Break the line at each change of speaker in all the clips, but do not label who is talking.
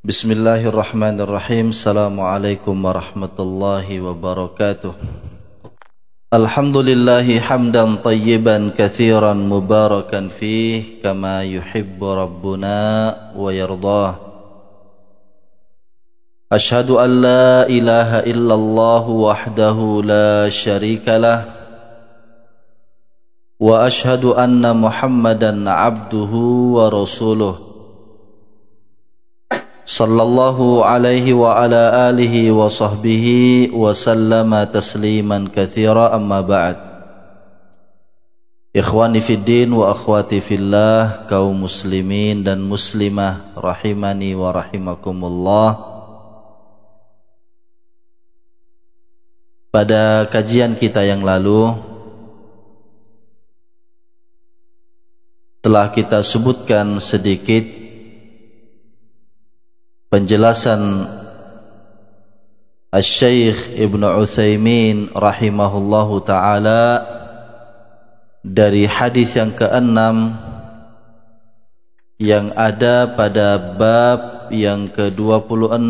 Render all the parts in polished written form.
Bismillahirrahmanirrahim. Assalamualaikum warahmatullahi wabarakatuh. Alhamdulillahi hamdan tayyiban kathiran mubarakan fih kama yuhibbu rabbuna wa yardah. Ashhadu an la ilaha illallah wahdahu la sharika lah wa ashhadu anna Muhammadan abduhu wa rasuluh sallallahu alaihi wa ala alihi wa sahbihi wa sallama tasliman katsira, amma ba'd. Ikhwani fid din wa akhwati fillah, kaum muslimin dan muslimah rahimani wa rahimakumullah. Pada kajian kita yang lalu telah kita sebutkan sedikit penjelasan Asy-Syaikh Ibnu Utsaimin rahimahullahu taala dari hadis yang ke-6 yang ada pada bab yang ke-26,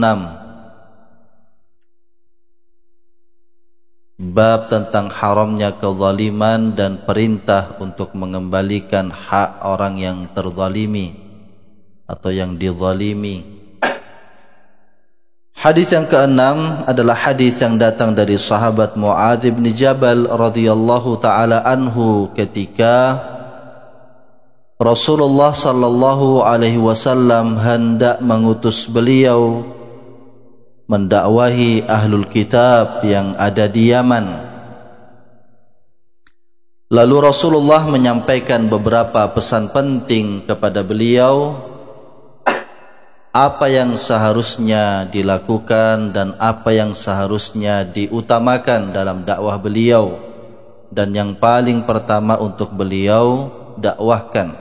bab tentang haramnya kezaliman dan perintah untuk mengembalikan hak orang yang terzalimi atau yang dizalimi. Hadis yang ke-6 adalah hadis yang datang dari sahabat Muadz bin Jabal radhiyallahu taala anhu ketika Rasulullah sallallahu alaihi wasallam hendak mengutus beliau mendakwahi ahlul kitab yang ada di Yaman. Lalu Rasulullah menyampaikan beberapa pesan penting kepada beliau, apa yang seharusnya dilakukan dan apa yang seharusnya diutamakan dalam dakwah beliau, dan yang paling pertama untuk beliau dakwahkan.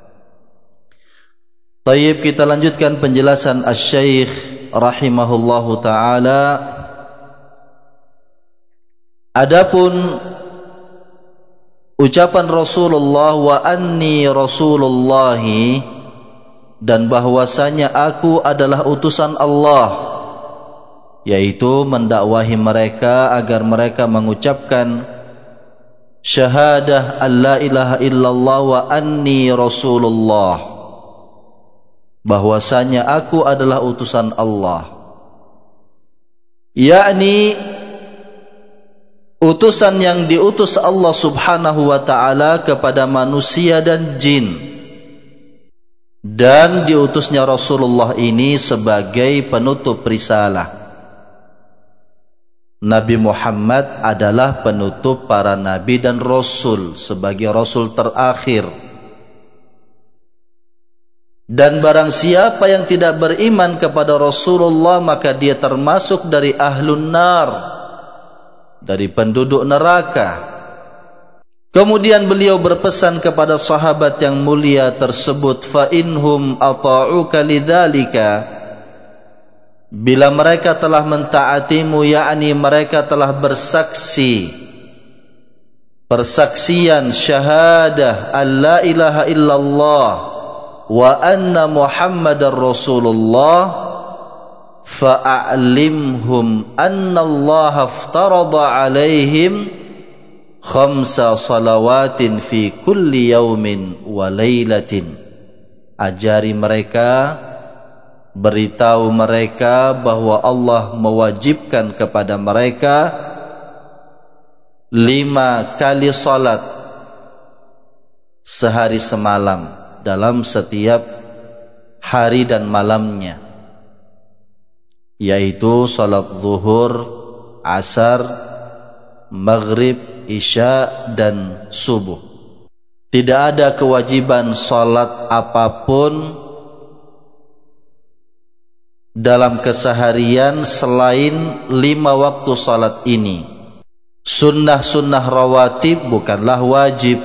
Tayyib, kita lanjutkan penjelasan Asy-Syaikh rahimahullahu taala. Adapun ucapan Rasulullah wa anni rasulullahi, dan bahwasanya aku adalah utusan Allah, yaitu mendakwahi mereka agar mereka mengucapkan syahadah alla ilaha illallah wa anni rasulullah, bahwasanya aku adalah utusan Allah, yakni utusan yang diutus Allah subhanahu wa ta'ala kepada manusia dan jin. Dan diutusnya Rasulullah ini sebagai penutup risalah. Nabi Muhammad adalah penutup para nabi dan rasul, sebagai rasul terakhir. Dan barang siapa yang tidak beriman kepada Rasulullah, maka dia termasuk dari ahlun nar, dari penduduk neraka. Kemudian beliau berpesan kepada sahabat yang mulia tersebut, fa inhum ata'uka lidzalika, bila mereka telah mentaatimu, yakni mereka telah bersaksi persaksian syahadah alla ilaha illallah wa anna Muhammadar Rasulullah, fa'alimhum anna Allah aftarada alaihim khamsa salawatin fi kulli yaumin wa laylatin. Ajari mereka, beritahu mereka bahwa Allah mewajibkan kepada mereka 5 kali salat sehari semalam dalam setiap hari dan malamnya, yaitu salat zuhur, asar, maghrib, isya dan subuh. Tidak ada kewajiban salat apapun dalam keseharian selain 5 waktu salat ini. Sunnah-sunnah rawatib bukanlah wajib.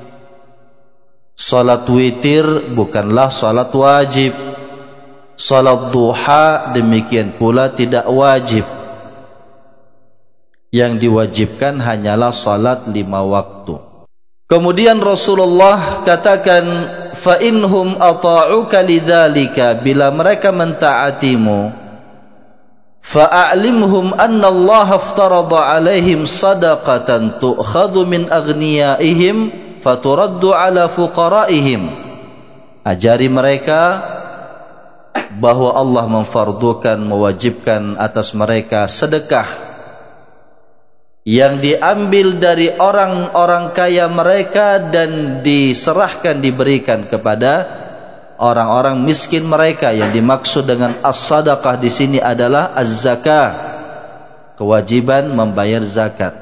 Salat witir bukanlah salat wajib. Salat duha demikian pula tidak wajib. Yang diwajibkan hanyalah salat 5 waktu. Kemudian Rasulullah katakan, fa inhum ata'uka lidzalika, bila mereka mentaatimu, fa'alimhum anna Allah aftarada alaihim sadaqatan tu'khadhu min aghniyaihim faturaddu ala fuqaraihim. Ajari mereka bahwa Allah memfardukan, mewajibkan atas mereka sedekah yang diambil dari orang-orang kaya mereka dan diserahkan, diberikan kepada orang-orang miskin mereka. Yang dimaksud dengan as-sadaqah di sini adalah az-zakah, kewajiban membayar zakat.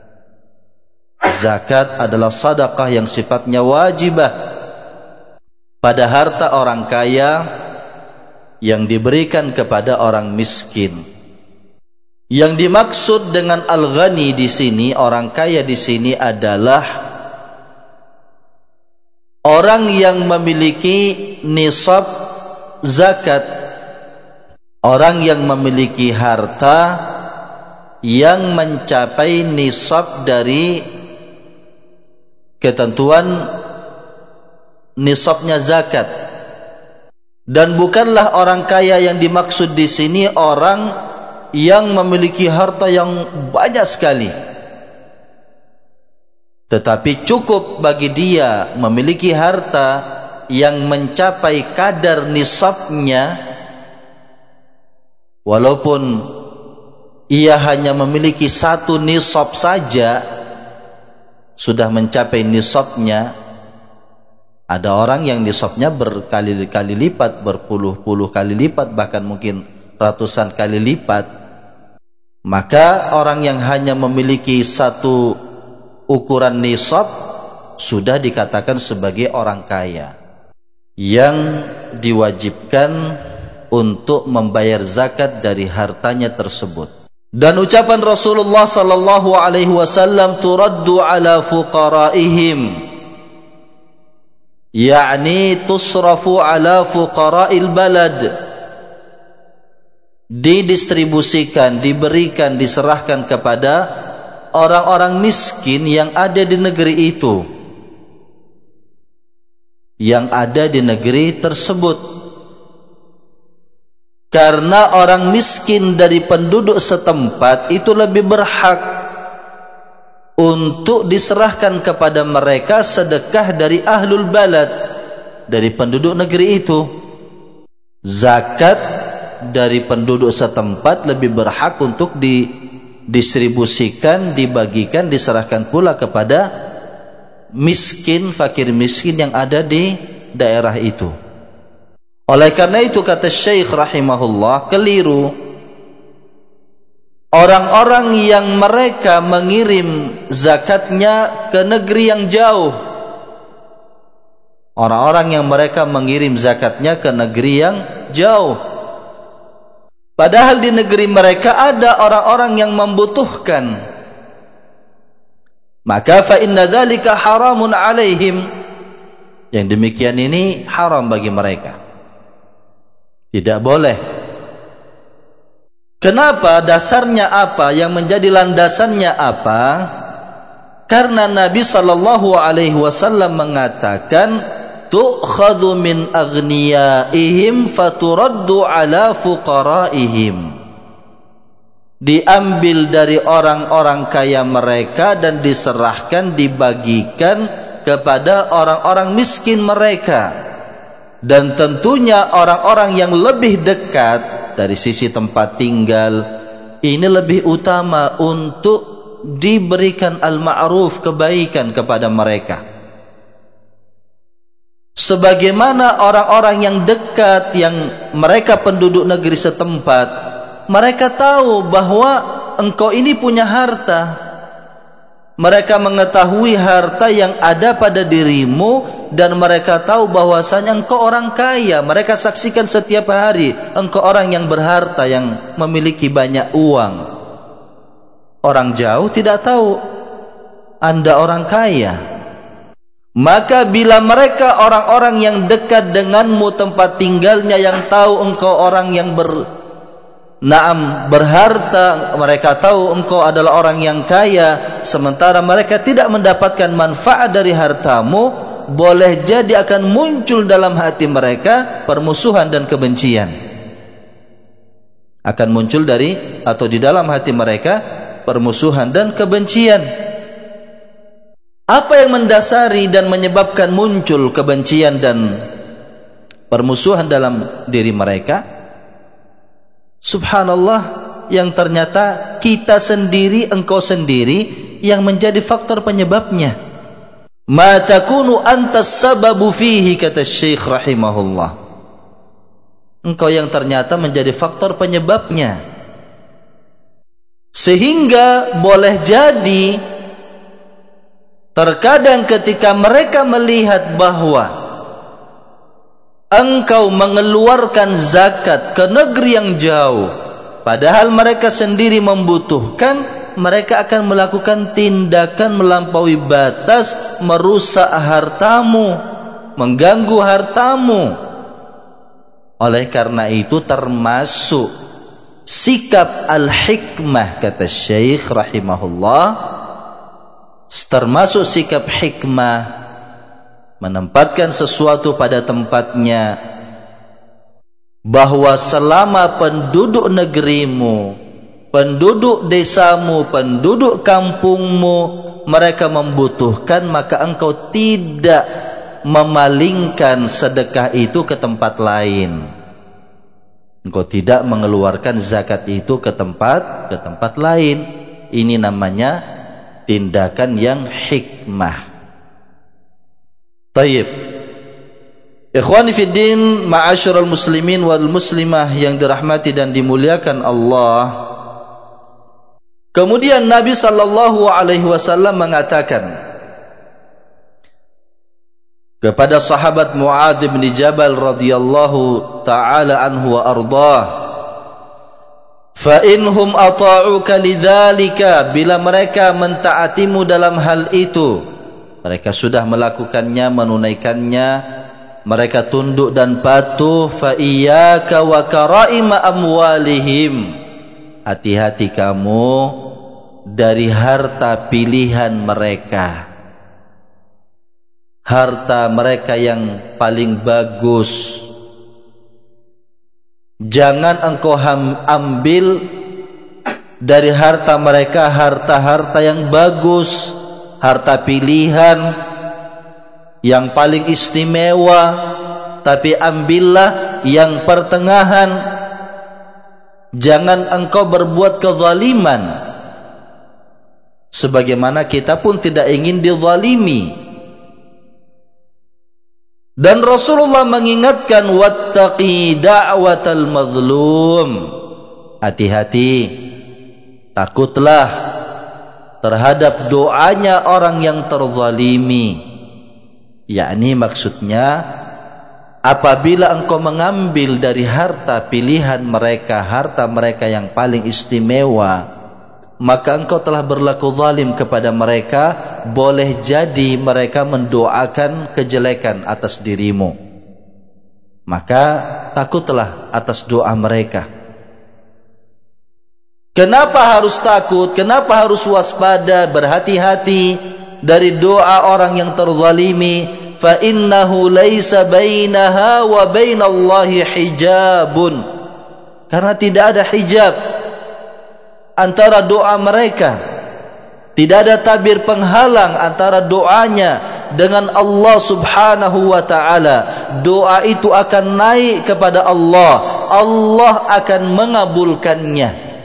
Zakat adalah sedekah yang sifatnya wajibah pada harta orang kaya yang diberikan kepada orang miskin. Yang dimaksud dengan al-ghani di sini, orang kaya di sini adalah orang yang memiliki nisab zakat, orang yang memiliki harta yang mencapai nisab dari ketentuan nisabnya zakat. Dan bukanlah orang kaya yang dimaksud di sini orang yang memiliki harta yang banyak sekali, tetapi cukup bagi dia memiliki harta yang mencapai kadar nisabnya, walaupun ia hanya memiliki satu nisab saja sudah mencapai nisabnya. Ada orang yang nisabnya berkali-kali lipat, berpuluh-puluh kali lipat, bahkan mungkin ratusan kali lipat. Maka orang yang hanya memiliki satu ukuran nisab sudah dikatakan sebagai orang kaya yang diwajibkan untuk membayar zakat dari hartanya tersebut. Dan ucapan Rasulullah sallallahu alaihi wasallam, turaddu ala fuqaraihim, yakni tusrafu ala fuqara'il balad, didistribusikan, diberikan, diserahkan kepada orang-orang miskin yang ada di negeri itu, yang ada di negeri tersebut. Karena orang miskin dari penduduk setempat itu lebih berhak untuk diserahkan kepada mereka sedekah dari ahlul balad, dari penduduk negeri itu. Zakat dari penduduk setempat lebih berhak untuk didistribusikan, dibagikan, diserahkan pula kepada miskin, fakir miskin yang ada di daerah itu. Oleh karena itu kata Syekh rahimahullah, keliru orang-orang yang mereka mengirim zakatnya ke negeri yang jauh, orang-orang yang mereka mengirim zakatnya ke negeri yang jauh, padahal di negeri mereka ada orang-orang yang membutuhkan. Maka fa inna dzalika haramun alaihim, yang demikian ini haram bagi mereka, tidak boleh. Kenapa? Dasarnya apa? Yang menjadi landasannya apa? Karena Nabi sallallahu alaihi wasallam mengatakan, tu'khadhu min aghniyaihim faturaddu ala fuqaraihim, diambil dari orang-orang kaya mereka dan diserahkan, dibagikan kepada orang-orang miskin mereka. Dan tentunya orang-orang yang lebih dekat dari sisi tempat tinggal ini lebih utama untuk diberikan al-ma'ruf, kebaikan kepada mereka. Sebagaimana orang-orang yang dekat, yang mereka penduduk negeri setempat, mereka tahu bahwa engkau ini punya harta. Mereka mengetahui harta yang ada pada dirimu, dan mereka tahu bahwasanya engkau orang kaya. Mereka saksikan setiap hari engkau orang yang berharta, yang memiliki banyak uang. Orang jauh tidak tahu Anda orang kaya. Maka bila mereka orang-orang yang dekat denganmu tempat tinggalnya, yang tahu engkau orang yang Naam, berharta, mereka tahu engkau adalah orang yang kaya, sementara mereka tidak mendapatkan manfaat dari hartamu, boleh jadi akan muncul dalam hati mereka permusuhan dan kebencian. Akan muncul dari atau di dalam hati mereka permusuhan dan kebencian. Apa yang mendasari dan menyebabkan muncul kebencian dan permusuhan dalam diri mereka? Subhanallah, yang ternyata kita sendiri, engkau sendiri yang menjadi faktor penyebabnya. Ma takunu antas sababu fihi, kata Syekh rahimahullah. Engkau yang ternyata menjadi faktor penyebabnya. Sehingga boleh jadi terkadang ketika mereka melihat bahwa engkau mengeluarkan zakat ke negeri yang jauh, padahal mereka sendiri membutuhkan, mereka akan melakukan tindakan melampaui batas, merusak hartamu, mengganggu hartamu. Oleh karena itu termasuk sikap al-hikmah, kata Syekh rahimahullah, termasuk sikap hikmah, menempatkan sesuatu pada tempatnya, bahwa selama penduduk negerimu, penduduk desamu, penduduk kampungmu mereka membutuhkan, maka engkau tidak memalingkan sedekah itu ke tempat lain. Engkau tidak mengeluarkan zakat itu ke tempat lain. Ini namanya tindakan yang hikmah. Tayyib. Ikhwani fi din, ma'asyiral muslimin wal muslimah yang dirahmati dan dimuliakan Allah. Kemudian Nabi sallallahu alaihi wasallam mengatakan kepada sahabat Mu'adz bin Jabal radhiyallahu taala anhu wa ardhah, fa inhum ata'uka lidzalika, bila mereka mentaatimu dalam hal itu, mereka sudah melakukannya, menunaikannya, mereka tunduk dan patuh, fa iyyaka wa karaima amwalihim, hati-hati kamu dari harta pilihan mereka, harta mereka yang paling bagus. Jangan engkau ambil dari harta mereka harta-harta yang bagus, harta pilihan yang paling istimewa, tapi ambillah yang pertengahan. Jangan engkau berbuat kezaliman, sebagaimana kita pun tidak ingin dizalimi. Dan Rasulullah mengingatkan, wattaqi da'watal mazlum, hati-hati, takutlah terhadap doanya orang yang terzalimi. Yakni maksudnya, apabila engkau mengambil dari harta pilihan mereka, harta mereka yang paling istimewa, maka engkau telah berlaku zalim kepada mereka. Boleh jadi mereka mendoakan kejelekan atas dirimu, maka takutlah atas doa mereka. Kenapa harus takut? Kenapa harus waspada, berhati-hati dari doa orang yang terzalimi? Fa innahu laisa bainaha wa bainallahi hijabun, karena tidak ada hijab antara doa mereka, tidak ada tabir penghalang antara doanya dengan Allah subhanahu wa ta'ala. Doa itu akan naik kepada Allah, Allah akan mengabulkannya.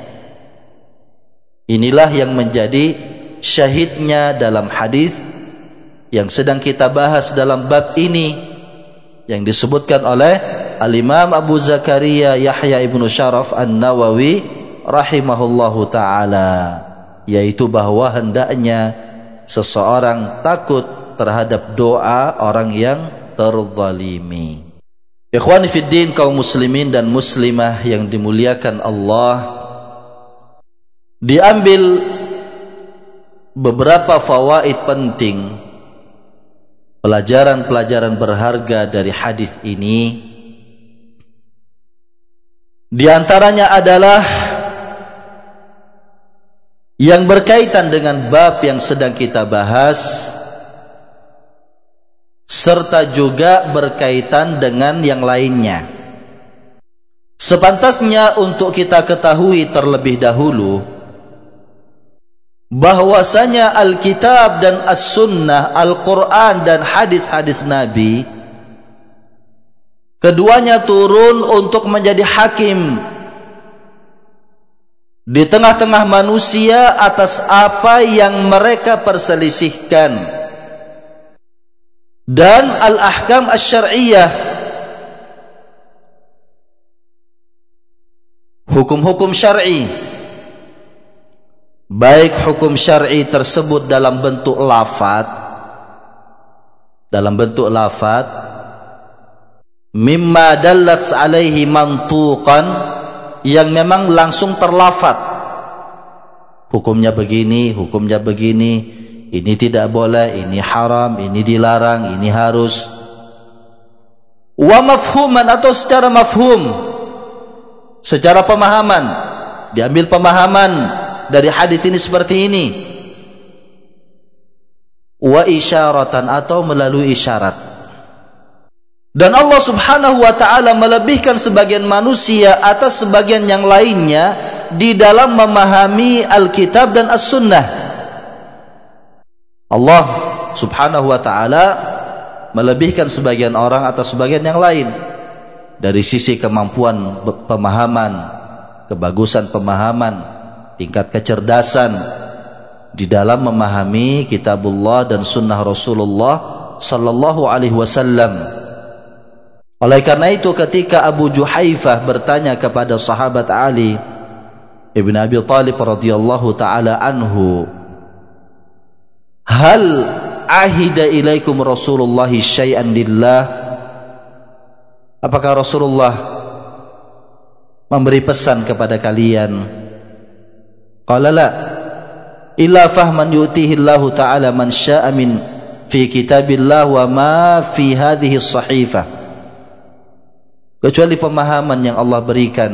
Inilah yang menjadi syahidnya dalam hadis yang sedang kita bahas dalam bab ini, yang disebutkan oleh Al-Imam Abu Zakaria Yahya ibnu Syaraf An-Nawawi rahimahullahu ta'ala, yaitu bahwa hendaknya seseorang takut terhadap doa orang yang terzalimi. Ikhwani fiddin, kaum muslimin dan muslimah yang dimuliakan Allah, diambil beberapa fawaid penting, pelajaran-pelajaran berharga dari hadis ini. Di antaranya adalah yang berkaitan dengan bab yang sedang kita bahas, serta juga berkaitan dengan yang lainnya. Sepantasnya untuk kita ketahui terlebih dahulu bahwasanya Alkitab dan As-Sunnah, Al-Quran dan hadis-hadis Nabi, keduanya turun untuk menjadi hakim di tengah-tengah manusia atas apa yang mereka perselisihkan. Dan al-ahkam asy-syar'iyyah, hukum-hukum syar'i, baik hukum syar'i tersebut dalam bentuk lafaz, mimma dallat alaihi mantuqan, yang memang langsung terlafaz, hukumnya begini, ini tidak boleh, ini haram, ini dilarang, ini harus. Wa mafhuman, atau secara mafhum, secara pemahaman, diambil pemahaman dari hadis ini seperti ini. Wa isyaratan, atau melalui isyarat. Dan Allah subhanahu wa ta'ala melebihkan sebagian manusia atas sebagian yang lainnya di dalam memahami Alkitab dan As-Sunnah. Allah subhanahu wa ta'ala melebihkan sebagian orang atas sebagian yang lain dari sisi kemampuan pemahaman, kebagusan pemahaman, tingkat kecerdasan di dalam memahami kitabullah dan sunnah Rasulullah sallallahu alaihi wasallam. Oleh karena itu, ketika Abu Juhaifah bertanya kepada sahabat Ali ibn Abi Thalib radhiyallahu taala anhu, hal ahida ilaikum Rasulullah syai'an lillah, apakah Rasulullah memberi pesan kepada kalian? Qala la, illa fahman yu'tihi Allah ta'ala man sya'a min fi kitabillah wa ma fi hadhihi as-sahifah, kecuali pemahaman yang Allah berikan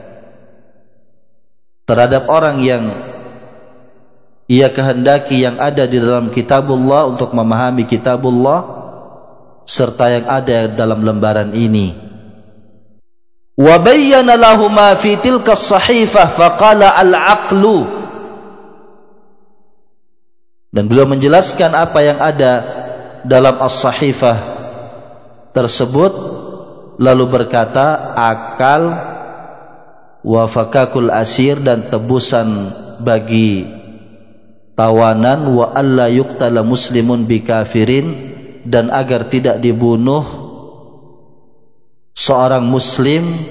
terhadap orang yang ia kehendaki yang ada di dalam kitabullah untuk memahami kitabullah serta yang ada dalam lembaran ini. Wa bayyana lahu ma fi tilka as-sahifah faqala al-aqlu, dan beliau menjelaskan apa yang ada dalam as-sahifah tersebut, lalu berkata akal, wa fakakul asir, dan tebusan bagi tawanan, wa alla yuqtala muslimun bikafirin, dan agar tidak dibunuh seorang muslim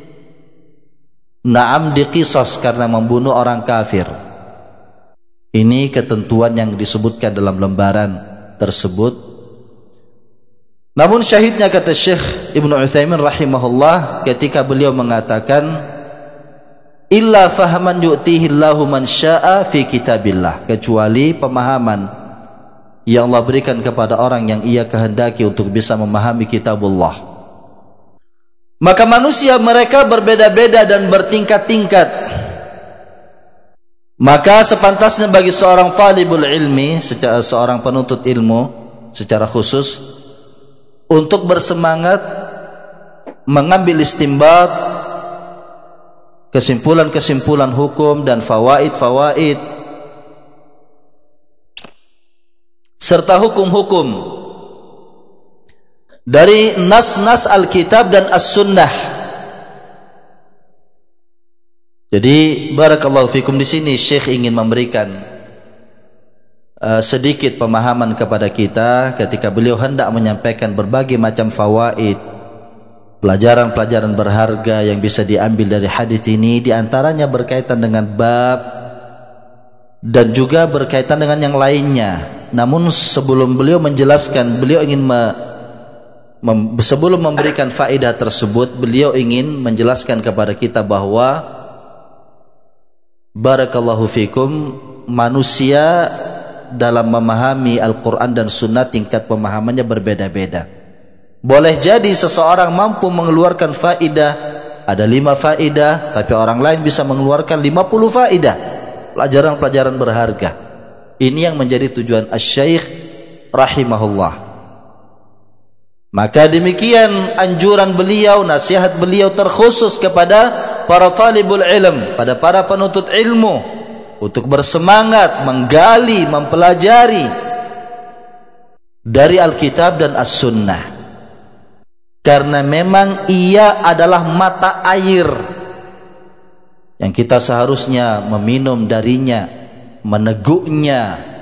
na'am diqisas karena membunuh orang kafir. Ini ketentuan yang disebutkan dalam lembaran tersebut. Namun syahidnya, kata Syekh Ibnu Utsaimin rahimahullah, ketika beliau mengatakan illa fahaman yu'tihi Allahu man syaa fi kitabillah, kecuali pemahaman yang Allah berikan kepada orang yang ia kehendaki untuk bisa memahami kitabullah. Maka manusia mereka berbeda-beda dan bertingkat-tingkat. Maka sepantasnya bagi seorang talibul ilmi, seorang penuntut ilmu secara khusus, untuk bersemangat mengambil istinbat, kesimpulan-kesimpulan hukum dan fawaid-fawaid serta hukum-hukum dari nas-nas Alkitab dan As-Sunnah. Jadi barakallahu fikum, di sini Syekh ingin memberikan sedikit pemahaman kepada kita ketika beliau hendak menyampaikan berbagai macam fawaid, pelajaran-pelajaran berharga yang bisa diambil dari hadis ini. Di antaranya berkaitan dengan bab dan juga berkaitan dengan yang lainnya. Namun sebelum beliau menjelaskan, beliau ingin sebelum memberikan faedah tersebut, beliau ingin menjelaskan kepada kita bahwa barakallahu fikum, manusia dalam memahami Al-Quran dan Sunnah tingkat pemahamannya berbeda-beda. Boleh jadi seseorang mampu mengeluarkan faedah ada 5 faedah, tapi orang lain bisa mengeluarkan 50 faedah, pelajaran-pelajaran berharga. Ini yang menjadi tujuan Asy-Syaikh rahimahullah. Maka demikian anjuran beliau, nasihat beliau terkhusus kepada para talibul ilm, pada para penuntut ilmu, untuk bersemangat menggali, mempelajari dari Alkitab dan As-Sunnah. Karena memang ia adalah mata air yang kita seharusnya meminum darinya, meneguknya.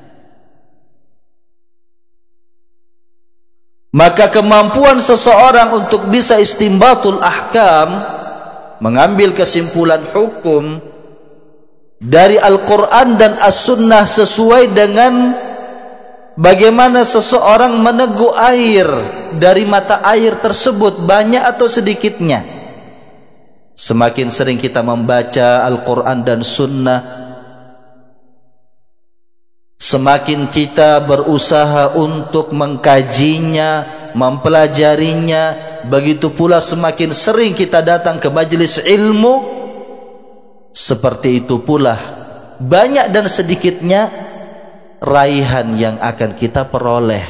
Maka kemampuan seseorang untuk bisa istimbatul ahkam, mengambil kesimpulan hukum dari Al-Quran dan As-Sunnah sesuai dengan bagaimana seseorang meneguk air dari mata air tersebut, banyak atau sedikitnya. Semakin sering kita membaca Al-Quran dan Sunnah, semakin kita berusaha untuk mengkajinya, mempelajarinya. Begitu pula semakin sering kita datang ke majelis ilmu, seperti itu pula banyak dan sedikitnya raihan yang akan kita peroleh.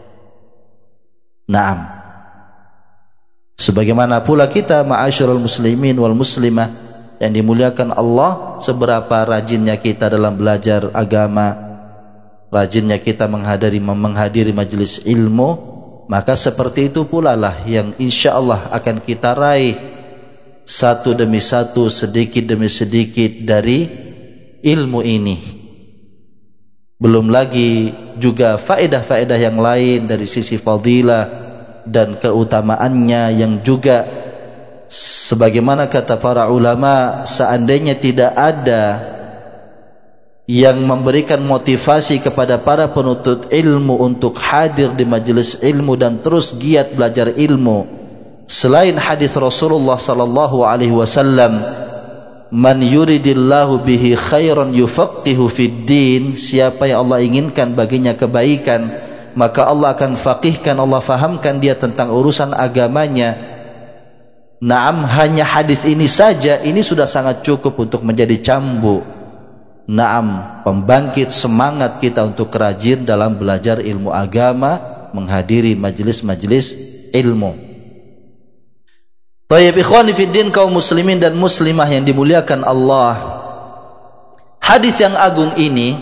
Naam. Sebagaimana pula kita ma'asyiral muslimin wal muslimah yang dimuliakan Allah, seberapa rajinnya kita dalam belajar agama, rajinnya kita menghadiri majelis ilmu, maka seperti itu pula lah yang insyaallah akan kita raih satu demi satu, sedikit demi sedikit dari ilmu ini. Belum lagi juga faedah-faedah yang lain dari sisi fadilah dan keutamaannya, yang juga sebagaimana kata para ulama, seandainya tidak ada yang memberikan motivasi kepada para penuntut ilmu untuk hadir di majelis ilmu dan terus giat belajar ilmu selain hadis Rasulullah sallallahu alaihi wasallam, man yuridillahu bihi khairan yufaqihu fid din, siapa yang Allah inginkan baginya kebaikan, maka Allah akan faqihkan, Allah fahamkan dia tentang urusan agamanya. Naam, hanya hadis ini saja ini sudah sangat cukup untuk menjadi cambuk, naam, pembangkit semangat kita untuk rajin dalam belajar ilmu agama, menghadiri majelis-majelis ilmu. Tayyib ikhwani fiddin, kaum muslimin dan muslimah yang dimuliakan Allah, hadis yang agung ini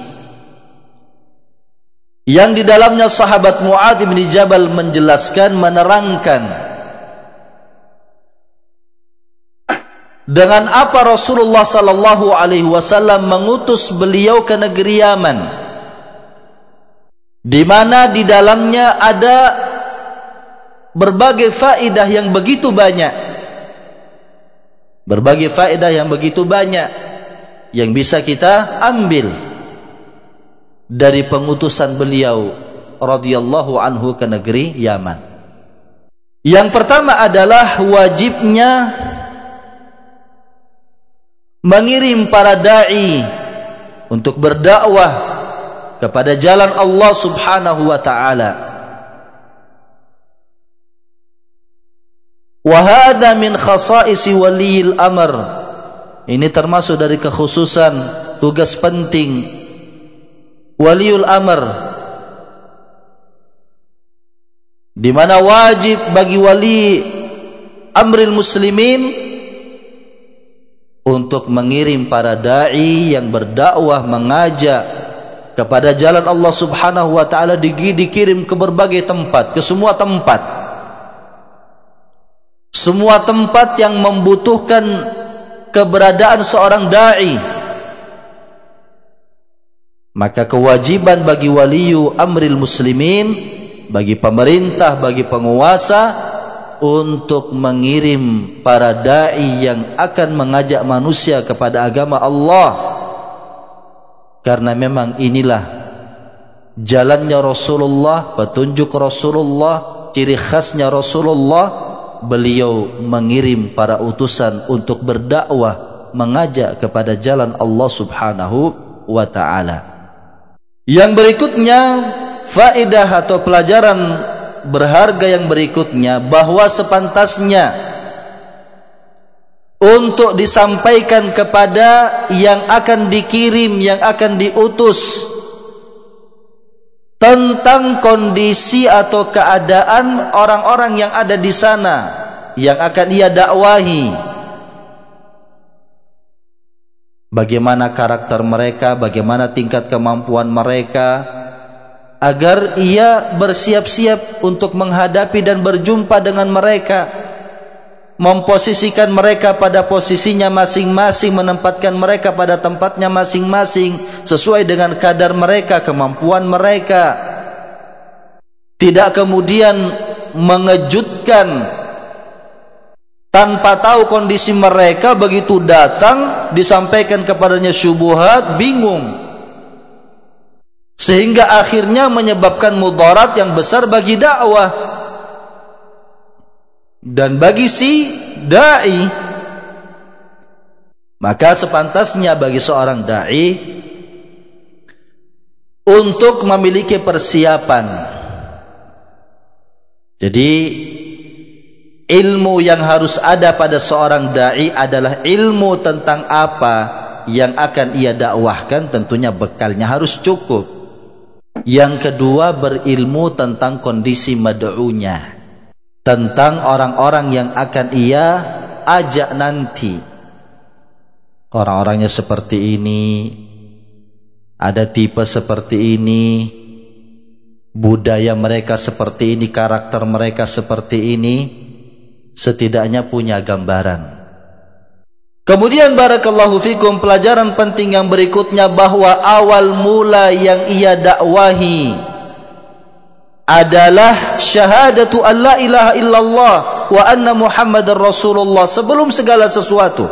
yang di dalamnya sahabat Mu'adz bin Jabal menjelaskan, menerangkan dengan apa Rasulullah sallallahu alaihi wasallam mengutus beliau ke negeri Yaman, di mana di dalamnya ada berbagai faedah yang begitu banyak. Berbagai faedah yang begitu banyak yang bisa kita ambil dari pengutusan beliau radhiyallahu anhu ke negeri Yaman. Yang pertama adalah wajibnya mengirim para da'i untuk berdakwah kepada jalan Allah subhanahu wa ta'ala. Wa hadza min khasaisi waliyil amr, ini termasuk dari kekhususan tugas penting waliul amr, di mana wajib bagi wali amril muslimin untuk mengirim para da'i yang berdakwah, mengajak kepada jalan Allah subhanahu wa ta'ala, dikirim ke berbagai tempat, ke semua tempat. Semua tempat yang membutuhkan keberadaan seorang da'i. Maka kewajiban bagi waliyu amril muslimin, bagi pemerintah, bagi penguasa, untuk mengirim para da'i yang akan mengajak manusia kepada agama Allah. Karena memang inilah jalannya Rasulullah, petunjuk Rasulullah, ciri khasnya Rasulullah. Beliau mengirim para utusan untuk berdakwah, mengajak kepada jalan Allah subhanahu wa ta'ala. Yang berikutnya, faedah atau pelajaran berharga yang berikutnya, bahwa sepantasnya untuk disampaikan kepada yang akan dikirim, yang akan diutus, tentang kondisi atau keadaan orang-orang yang ada di sana yang akan ia dakwahi. Bagaimana karakter mereka, bagaimana tingkat kemampuan mereka, agar ia bersiap-siap untuk menghadapi dan berjumpa dengan mereka, memposisikan mereka pada posisinya masing-masing, menempatkan mereka pada tempatnya masing-masing sesuai dengan kadar mereka, kemampuan mereka. Tidak kemudian mengejutkan tanpa tahu kondisi mereka, begitu datang disampaikan kepadanya syubhat, bingung, sehingga akhirnya menyebabkan mudarat yang besar bagi dakwah dan bagi si da'i. Maka sepantasnya bagi seorang da'i untuk memiliki persiapan. Jadi ilmu yang harus ada pada seorang da'i adalah ilmu tentang apa yang akan ia dakwahkan. Tentunya bekalnya harus cukup. Yang kedua, berilmu tentang kondisi mad'unya, tentang orang-orang yang akan ia ajak nanti. Orang-orangnya seperti ini, ada tipe seperti ini, budaya mereka seperti ini, karakter mereka seperti ini. Setidaknya punya gambaran. Kemudian barakallahu fikum, pelajaran penting yang berikutnya, bahwa awal mula yang ia dakwahi adalah syahadatu an la ilaha illallah wa anna Muhammadar Rasulullah sebelum segala sesuatu.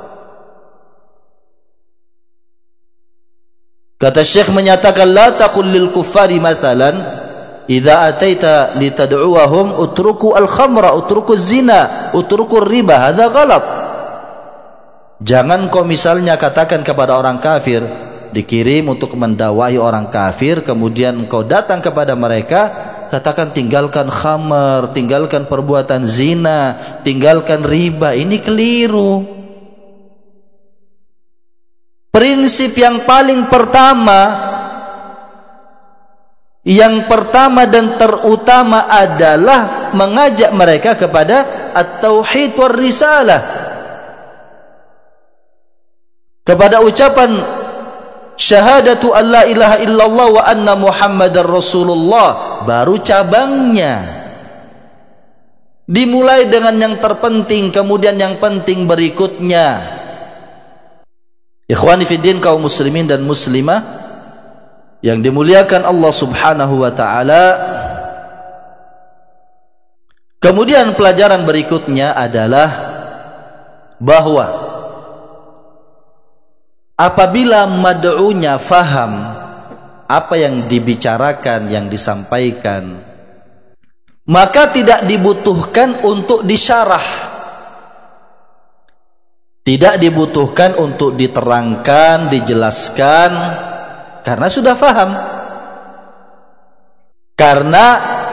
Kata Syekh menyatakan, la taqul lil kuffari masalan idza ataita litad'uwahum utruku al-khamra, utruku zina, utruku riba, hadza ghalat. Jangan kau misalnya katakan kepada orang kafir, dikirim untuk mendakwahi orang kafir, kemudian engkau datang kepada mereka, katakan tinggalkan khamar, tinggalkan perbuatan zina, tinggalkan riba. Ini keliru. Prinsip yang paling pertama, dan terutama adalah mengajak mereka kepada at-tauhid war risalah, kepada ucapan syahadatu an la ilaha illallah wa anna Muhammadar Rasulullah. Baru cabangnya. Dimulai dengan yang terpenting, kemudian yang penting berikutnya. Ikhwani fiddin, kaum muslimin dan muslimah yang dimuliakan Allah subhanahu wa ta'ala. Kemudian pelajaran berikutnya adalah bahwa apabila mad'unya faham apa yang dibicarakan, yang disampaikan, maka tidak dibutuhkan untuk disyarah, tidak dibutuhkan untuk diterangkan, dijelaskan, karena sudah faham. Karena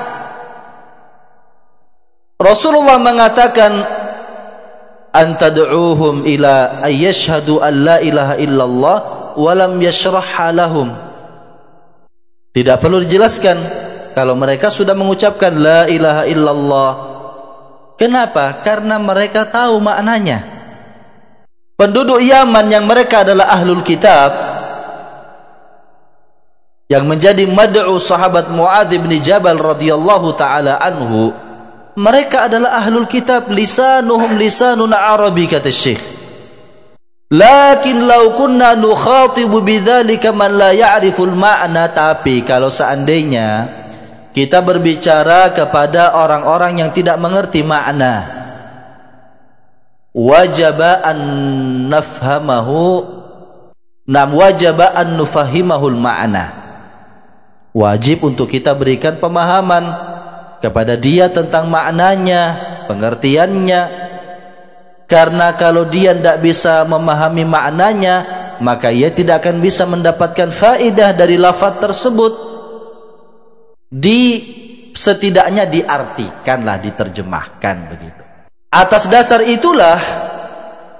Rasulullah mengatakan, antad'uhum ila ayyashhadu an la ilaha illallah wa lam yashrahha lahum. Tidak perlu dijelaskan kalau mereka sudah mengucapkan la ilaha illallah. Kenapa? Karena mereka tahu maknanya. Penduduk Yaman yang mereka adalah ahlul kitab, yang menjadi mad'u sahabat Muadz bin Jabal radhiyallahu taala anhu, mereka adalah ahlul kitab, lisanuhum lisanun arabi, kata Syekh. Lakin law kunna nukhatibu bidzalika man la ya'riful ma'na, tapi kalau seandainya kita berbicara kepada orang-orang yang tidak mengerti makna, wajaba an nafhamahu, wajaba an nufahimahul ma'na, wajib untuk kita berikan pemahaman kepada dia tentang maknanya, pengertiannya. Karena kalau dia tidak bisa memahami maknanya, maka ia tidak akan bisa mendapatkan faedah dari lafaz tersebut. Setidaknya diartikanlah, diterjemahkan begitu. Atas dasar itulah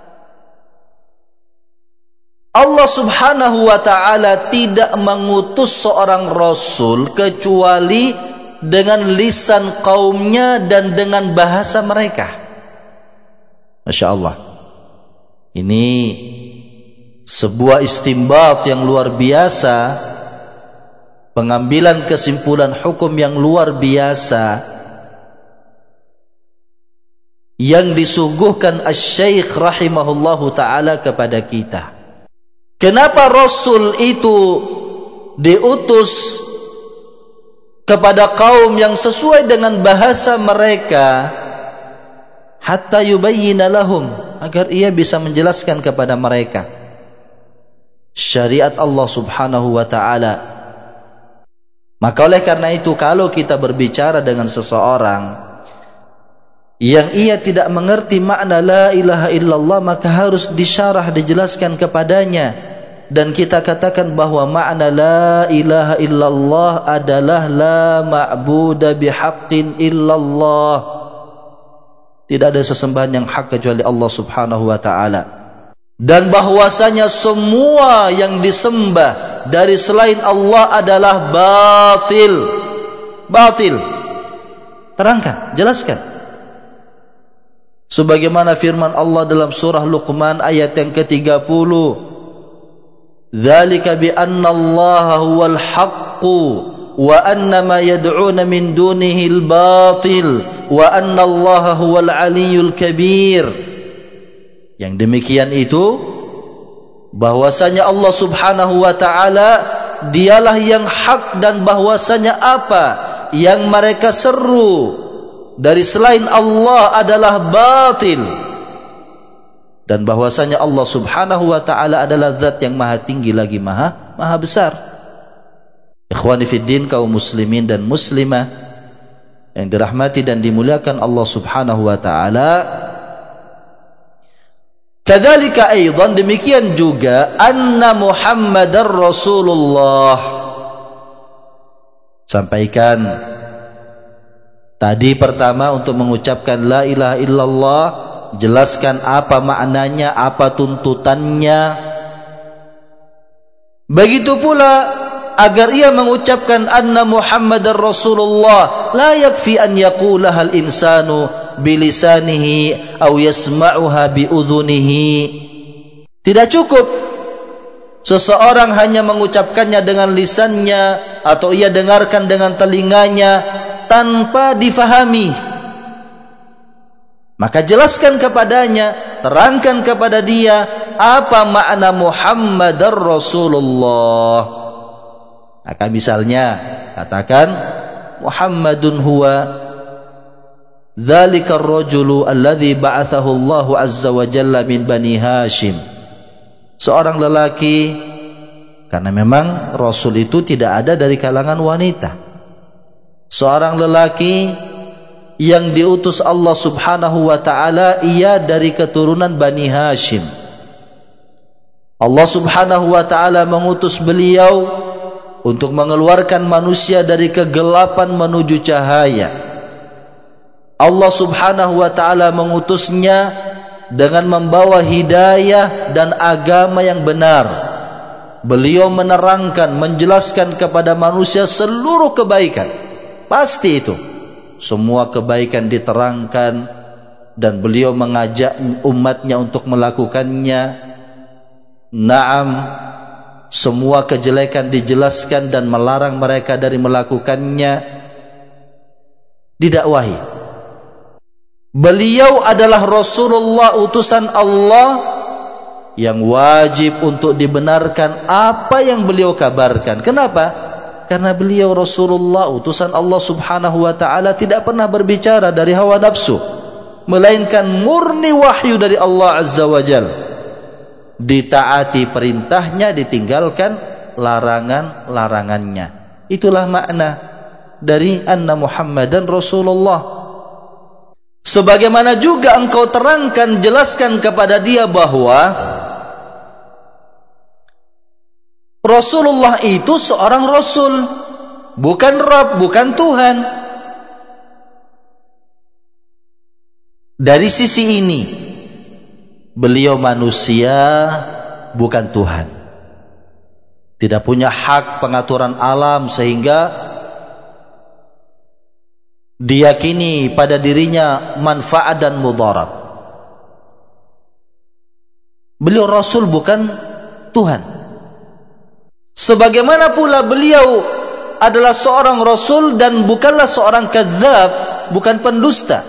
Allah subhanahu wa ta'ala tidak mengutus seorang rasul kecuali dengan lisan kaumnya dan dengan bahasa mereka. Masya Allah. Ini sebuah istimbat yang luar biasa, pengambilan kesimpulan hukum yang luar biasa yang disuguhkan Asy-Syaikh rahimahullahu ta'ala kepada kita. Kenapa Rasul itu diutus kepada kaum yang sesuai dengan bahasa mereka, hatta yubayyina lahum, agar ia bisa menjelaskan kepada mereka syariat Allah subhanahu wa ta'ala. Maka oleh karena itu, kalau kita berbicara dengan seseorang yang ia tidak mengerti makna la ilaha illallah, maka harus disyarah, dijelaskan kepadanya. Dan kita katakan bahwa makna la ilaha illallah adalah la ma'buda bihaqqin illallah. Tidak ada sesembahan yang hak kecuali Allah subhanahu wa ta'ala. Dan bahwasanya semua yang disembah dari selain Allah adalah batil. Batil. Terangkan, jelaskan. Sebagaimana firman Allah dalam surah Luqman ayat yang ke-30. Dzalika bi anna Allah huwal haqq wa anna ma yad'una min dunihi al-batil wa anna Allah huwal aliyyul kabir. Yang demikian itu bahwasanya Allah subhanahu wa ta'ala dialah yang hak, dan bahwasanya apa yang mereka seru dari selain Allah adalah batil, dan bahwasanya Allah subhanahu wa ta'ala adalah zat yang maha tinggi lagi maha besar. Ikhwani fiddin, kaum muslimin dan muslimah yang dirahmati dan dimuliakan Allah subhanahu wa ta'ala, kadzalika aidan, demikian juga anna Muhammadar Rasulullah. Sampaikan tadi pertama untuk mengucapkan la ilaha illallah, jelaskan apa maknanya, apa tuntutannya. Begitu pula agar ia mengucapkan anna Muhammadar Rasulullah, la yakfi an yaqulaha al-insanu bilisanihi aw yasma'uha biudhunihi. Tidak cukup seseorang hanya mengucapkannya dengan lisannya atau ia dengarkan dengan telinganya tanpa difahami. Maka jelaskan kepadanya, terangkan kepada dia apa makna Muhammadar Rasulullah. Maka misalnya katakan Muhammadun huwa dzalikar rajulu alladzi ba'athahu Allahu azza wa jalla min Bani Hashim. Seorang lelaki, karena memang Rasul itu tidak ada dari kalangan wanita. Seorang lelaki yang diutus Allah subhanahu wa ta'ala, ia dari keturunan Bani Hashim. Allah subhanahu wa ta'ala mengutus beliau untuk mengeluarkan manusia dari kegelapan menuju cahaya. Allah subhanahu wa ta'ala mengutusnya dengan membawa hidayah dan agama yang benar. Beliau menerangkan, menjelaskan kepada manusia seluruh kebaikan. Pasti itu, semua kebaikan diterangkan, dan beliau mengajak umatnya untuk melakukannya. Naam, semua kejelekan dijelaskan dan melarang mereka dari melakukannya. Didakwahi. Beliau adalah Rasulullah, utusan Allah, yang wajib untuk dibenarkan apa yang beliau kabarkan. Kenapa? Karena beliau Rasulullah, utusan Allah subhanahu wa ta'ala, tidak pernah berbicara dari hawa nafsu, melainkan murni wahyu dari Allah azza wa jal. Ditaati perintahnya, ditinggalkan larangan-larangannya. Itulah makna dari anna Muhammadan Rasulullah. Sebagaimana juga engkau terangkan, jelaskan kepada dia bahwa Rasulullah itu seorang Rasul, bukan Rabb, bukan Tuhan. Dari sisi ini, beliau manusia bukan Tuhan. Tidak punya hak pengaturan alam sehingga diyakini pada dirinya manfaat dan mudarat. Beliau Rasul bukan Tuhan. Sebagaimana pula beliau adalah seorang Rasul dan bukanlah seorang kadzdzab, bukan pendusta.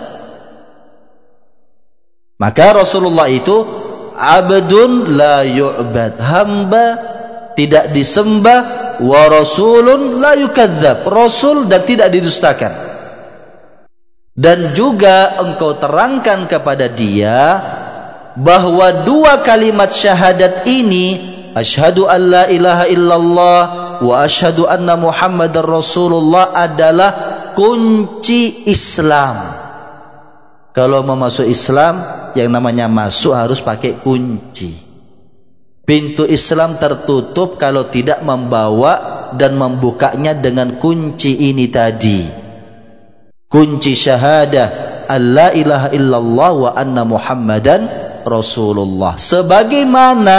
Maka Rasulullah itu abdun la yu'bad, hamba tidak disembah, wa rasulun la yukadzdzab, rasul dan tidak didustakan. Dan juga engkau terangkan kepada dia bahwa dua kalimat syahadat ini, asyhadu an la ilaha illallah wa asyhadu anna muhammadar rasulullah, adalah kunci Islam. Kalau mau masuk Islam, yang namanya masuk harus pakai kunci. Pintu Islam tertutup kalau tidak membawa dan membukanya dengan kunci ini tadi. Kunci syahadah alla ilaha illallah wa anna muhammadan rasulullah. Sebagaimana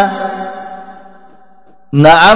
na'am,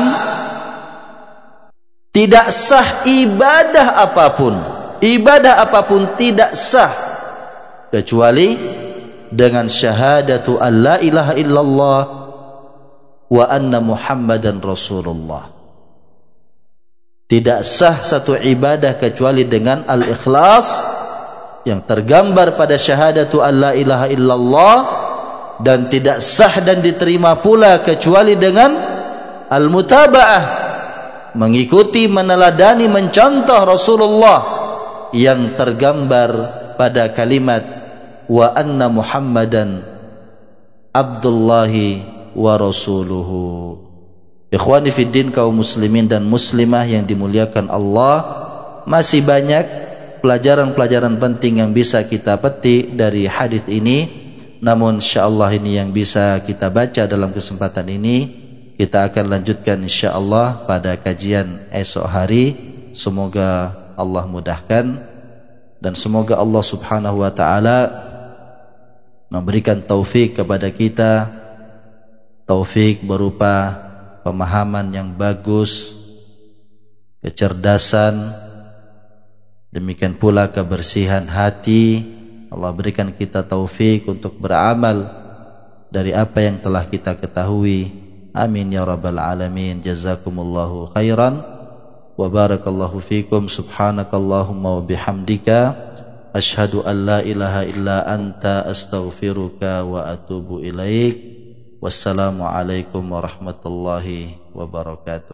tidak sah ibadah apapun tidak sah kecuali dengan syahadatu alla ilaha illallah wa anna muhammadan rasulullah. Tidak sah satu ibadah kecuali dengan al-ikhlas yang tergambar pada syahadatu alla ilaha illallah, dan tidak sah dan diterima pula kecuali dengan al-mutaba'ah, mengikuti, meneladani, mencontoh Rasulullah yang tergambar pada kalimat wa anna muhammadan abdullahi wa rasuluhu. Ikhwani fiddin, kaum muslimin dan muslimah yang dimuliakan Allah, masih banyak pelajaran-pelajaran penting yang bisa kita petik dari hadis ini. Namun insyaallah ini yang bisa kita baca dalam kesempatan ini. Kita akan lanjutkan insyaallah pada kajian esok hari. Semoga Allah mudahkan dan semoga Allah Subhanahu wa taala memberikan taufik kepada kita, taufik berupa pemahaman yang bagus, kecerdasan, demikian pula kebersihan hati. Allah berikan kita taufik untuk beramal dari apa yang telah kita ketahui. Amin ya rabbal alamin. Jazakumullahu khairan wa barakallahu fikum. Subhanakallahumma wa bihamdika asyhadu an la ilaha illa anta astaghfiruka wa atubu ilaik. Wassalamu alaikum warahmatullahi wabarakatuh.